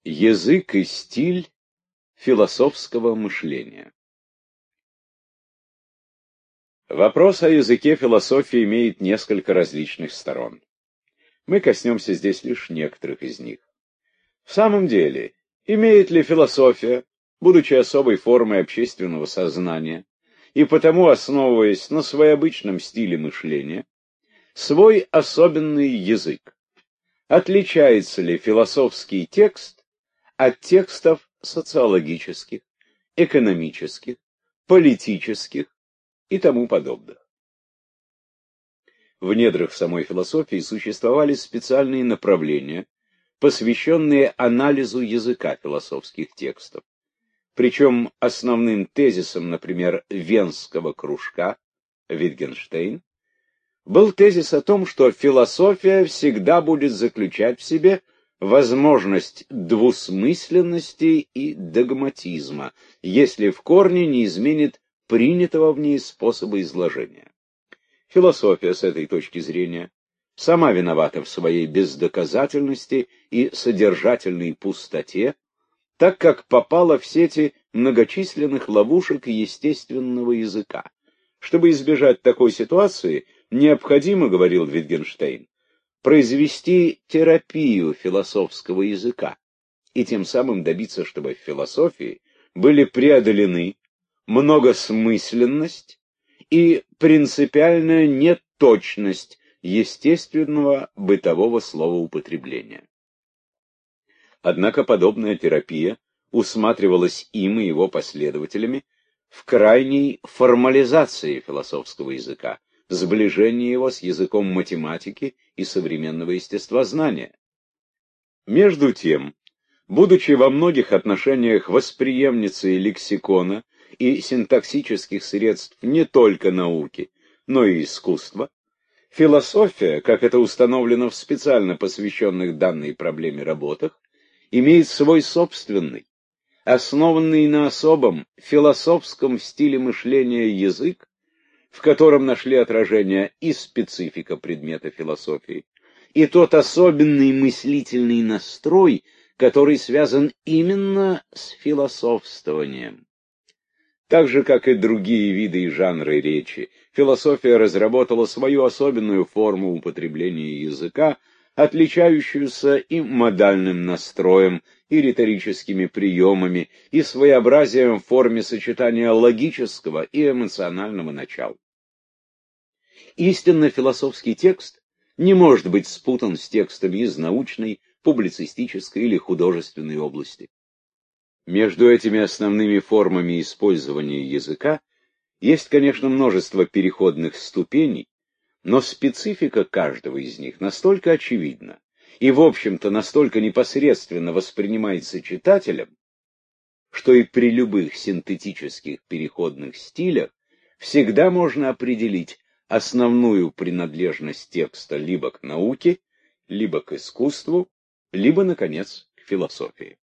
Язык и стиль философского мышления. Вопрос о языке философии имеет несколько различных сторон. Мы коснемся здесь лишь некоторых из них. В самом деле, имеет ли философия, будучи особой формой общественного сознания, и потому основываясь на своеобычном стиле мышления, свой особенный язык? Отличается ли философский текст от текстов социологических, экономических, политических и тому подобных? В недрах самой философии существовали специальные направления, посвященные анализу языка философских текстов. Причем основным тезисом, например, Венского кружка, Wittgenstein, был тезис о том, что философия всегда будет заключать в себе возможность двусмысленности и догматизма, если в корне не изменит принятого в ней способа изложения. Философия с этой точки зрения сама виновата в своей бездоказательности и содержательной пустоте, так как попала в сети многочисленных ловушек естественного языка. Чтобы избежать такой ситуации, необходимо, говорил Wittgenstein, произвести терапию философского языка и тем самым добиться, чтобы в философии были преодолены многосмысленность и принципиальная неточность естественного бытового словоупотребления. Однако подобная терапия усматривалась им и его последователями в крайней формализации философского языка, сближении его с языком математики и современного естествознания. Между тем, будучи во многих отношениях восприемницей лексикона и синтаксических средств не только науки, но и искусства, философия, как это установлено в специально посвященных данной проблеме работах, имеет свой собственный, основанный на особом философском стиле мышления язык, в котором нашли отражение и специфика предмета философии, и тот особенный мыслительный настрой, который связан именно с философствованием. Так же, как и другие виды и жанры речи, философия разработала свою особенную форму употребления языка, отличающуюся и модальным настроем, и риторическими приемами, и своеобразием в форме сочетания логического и эмоционального начала. Истинно философский текст не может быть спутан с текстами из научной, публицистической или художественной области. Между этими основными формами использования языка есть, конечно, множество переходных ступеней, но специфика каждого из них настолько очевидна и, в общем-то, настолько непосредственно воспринимается читателем, что и при любых синтетических переходных стилях всегда можно определить основную принадлежность текста либо к науке, либо к искусству, либо, наконец, к философии.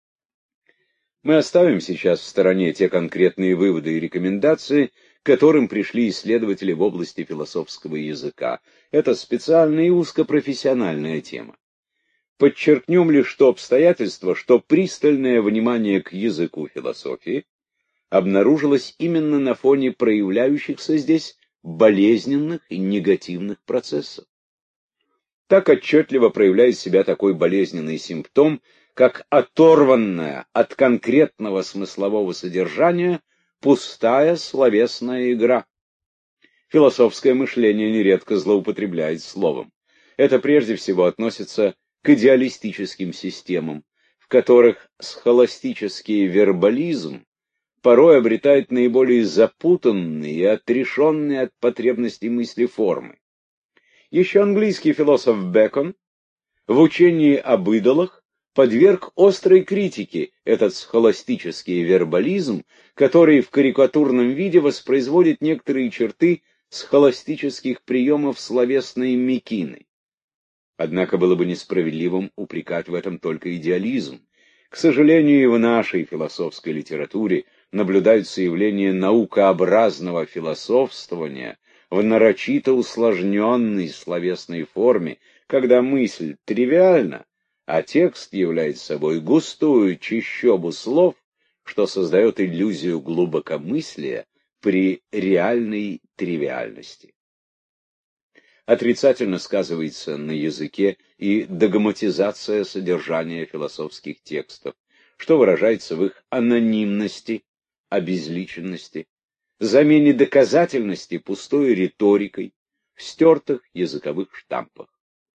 Мы оставим сейчас в стороне те конкретные выводы и рекомендации, к которым пришли исследователи в области философского языка. Это специальная и узкопрофессиональная тема. Подчеркнем лишь то обстоятельство, что пристальное внимание к языку философии обнаружилось именно на фоне проявляющихся здесь болезненных и негативных процессов. Так отчетливо проявляет себя такой болезненный симптом, как оторванная от конкретного смыслового содержания пустая словесная игра. Философское мышление нередко злоупотребляет словом. Это прежде всего относится к идеалистическим системам, в которых схоластический вербализм порой обретает наиболее запутанные и отрешенные от потребностей мысли формы. Еще английский философ Бэкон в учении об идолах подверг острой критике этот схоластический вербализм, который в карикатурном виде воспроизводит некоторые черты схоластических приемов словесной мекины. Однако было бы несправедливым упрекать в этом только идеализм. К сожалению, и в нашей философской литературе наблюдаются явления наукообразного философствования в нарочито усложненной словесной форме, когда мысль тривиальна, а текст является собой густую чащобу слов, что создает иллюзию глубокомыслия при реальной тривиальности. Отрицательно сказывается на языке и догматизация содержания философских текстов, что выражается в их анонимности, обезличенности, замене доказательности пустой риторикой, в стертых языковых штампах.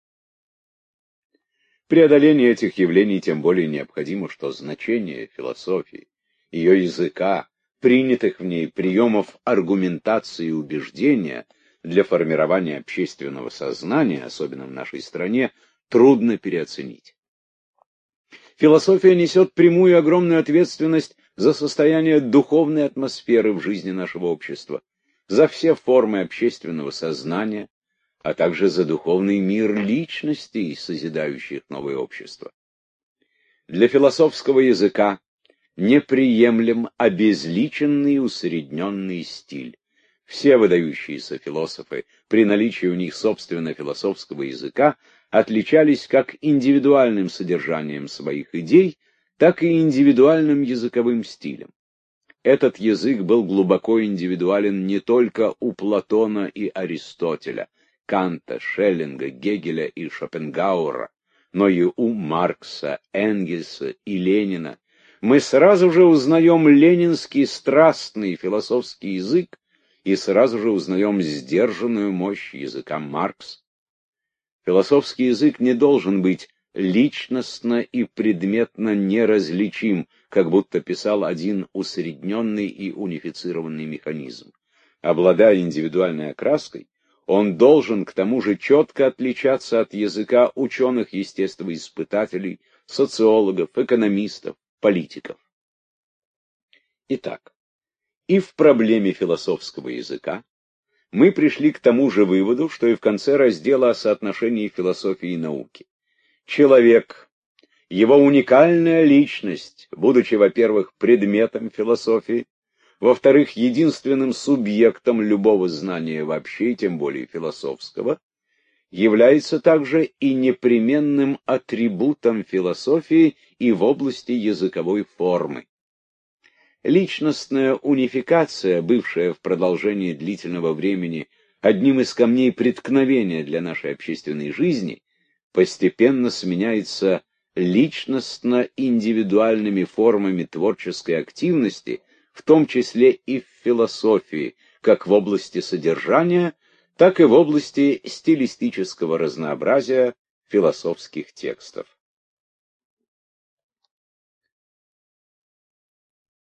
Преодоление этих явлений тем более необходимо, что значение философии, ее языка, принятых в ней приемов аргументации и убеждения для формирования общественного сознания, особенно в нашей стране, трудно переоценить. Философия несет прямую и огромную ответственность за состояние духовной атмосферы в жизни нашего общества, за все формы общественного сознания, а также за духовный мир личностей, созидающих новое общество. Для философского языка неприемлем обезличенный усредненный стиль. Все выдающиеся философы, при наличии у них собственно философского языка, отличались как индивидуальным содержанием своих идей, так и индивидуальным языковым стилем. Этот язык был глубоко индивидуален не только у Платона и Аристотеля, Канта, Шеллинга, Гегеля и Шопенгауэра, но и у Маркса, Энгельса и Ленина. Мы сразу же узнаем ленинский страстный философский язык и сразу же узнаем сдержанную мощь языка Маркса. Философский язык не должен быть личностно и предметно неразличим, как будто писал один усредненный и унифицированный механизм. Обладая индивидуальной окраской, он должен к тому же четко отличаться от языка ученых-естествоиспытателей, социологов, экономистов, политиков. Итак, и в проблеме философского языка мы пришли к тому же выводу, что и в конце раздела о соотношении философии и науки. Человек, его уникальная личность, будучи, во-первых, предметом философии, во-вторых, единственным субъектом любого знания вообще, и тем более философского, является также и непременным атрибутом философии и в области языковой формы. Личностная унификация, бывшая в продолжении длительного времени одним из камней преткновения для нашей общественной жизни, постепенно сменяется личностно-индивидуальными формами творческой активности, в том числе и в философии, как в области содержания, так и в области стилистического разнообразия философских текстов.